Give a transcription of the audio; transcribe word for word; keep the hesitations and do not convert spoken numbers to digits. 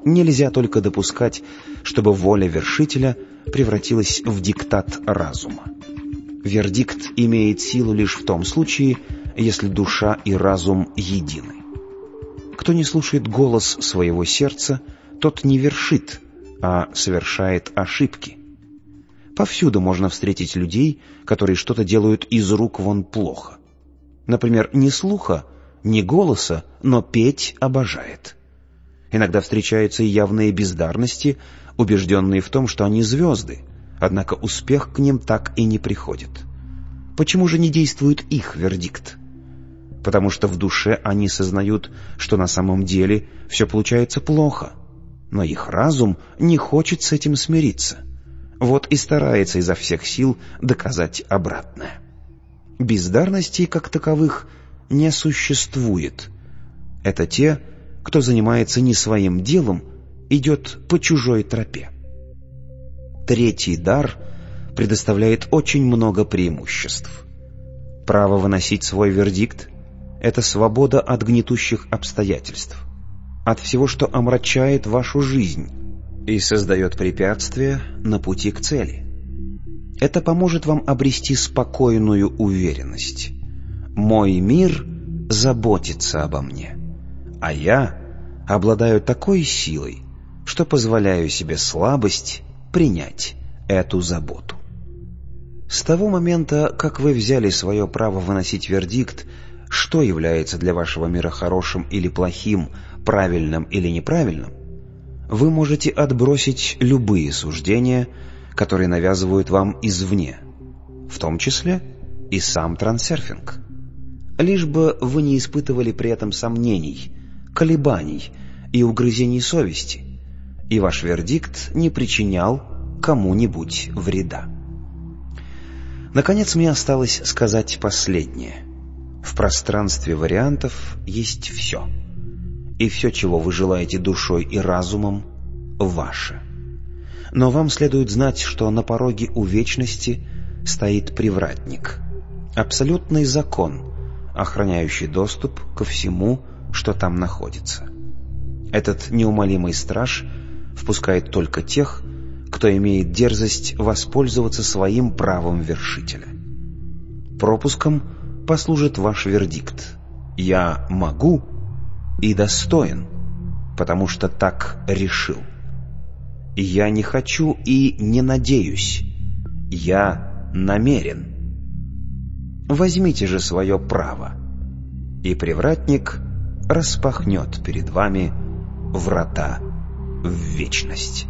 Нельзя только допускать, чтобы воля вершителя превратилась в диктат разума. Вердикт имеет силу лишь в том случае, если душа и разум едины. Кто не слушает голос своего сердца, тот не вершит, а совершает ошибки. Повсюду можно встретить людей, которые что-то делают из рук вон плохо. Например, ни слуха, ни голоса, но петь обожает. Иногда встречаются и явные бездарности, убежденные в том, что они звезды, однако успех к ним так и не приходит. Почему же не действует их вердикт? Потому что в душе они сознают, что на самом деле все получается плохо, но их разум не хочет с этим смириться. Вот и старается изо всех сил доказать обратное. Бездарностей как таковых не существует. Это те, кто занимается не своим делом, идет по чужой тропе. Третий дар предоставляет очень много преимуществ. Право выносить свой вердикт — это свобода от гнетущих обстоятельств, от всего, что омрачает вашу жизнь и создает препятствия на пути к цели. Это поможет вам обрести спокойную уверенность. Мой мир заботится обо мне, а я обладаю такой силой, что позволяю себе слабость принять эту заботу. С того момента, как вы взяли свое право выносить вердикт, что является для вашего мира хорошим или плохим, правильным или неправильным, вы можете отбросить любые суждения, которые навязывают вам извне, в том числе и сам трансерфинг. Лишь бы вы не испытывали при этом сомнений, колебаний и угрызений совести, и ваш вердикт не причинял кому-нибудь вреда. Наконец, мне осталось сказать последнее. В пространстве вариантов есть все. И все, чего вы желаете душой и разумом, ваше. Но вам следует знать, что на пороге у вечности стоит привратник. Абсолютный закон, охраняющий доступ ко всему, что там находится. Этот неумолимый страж впускает только тех, кто имеет дерзость воспользоваться своим правом вершителя. Пропуском послужит ваш вердикт. Я могу и достоин, потому что так решил. Я не хочу и не надеюсь. Я намерен. Возьмите же свое право, и привратник распахнет перед вами врата в вечность.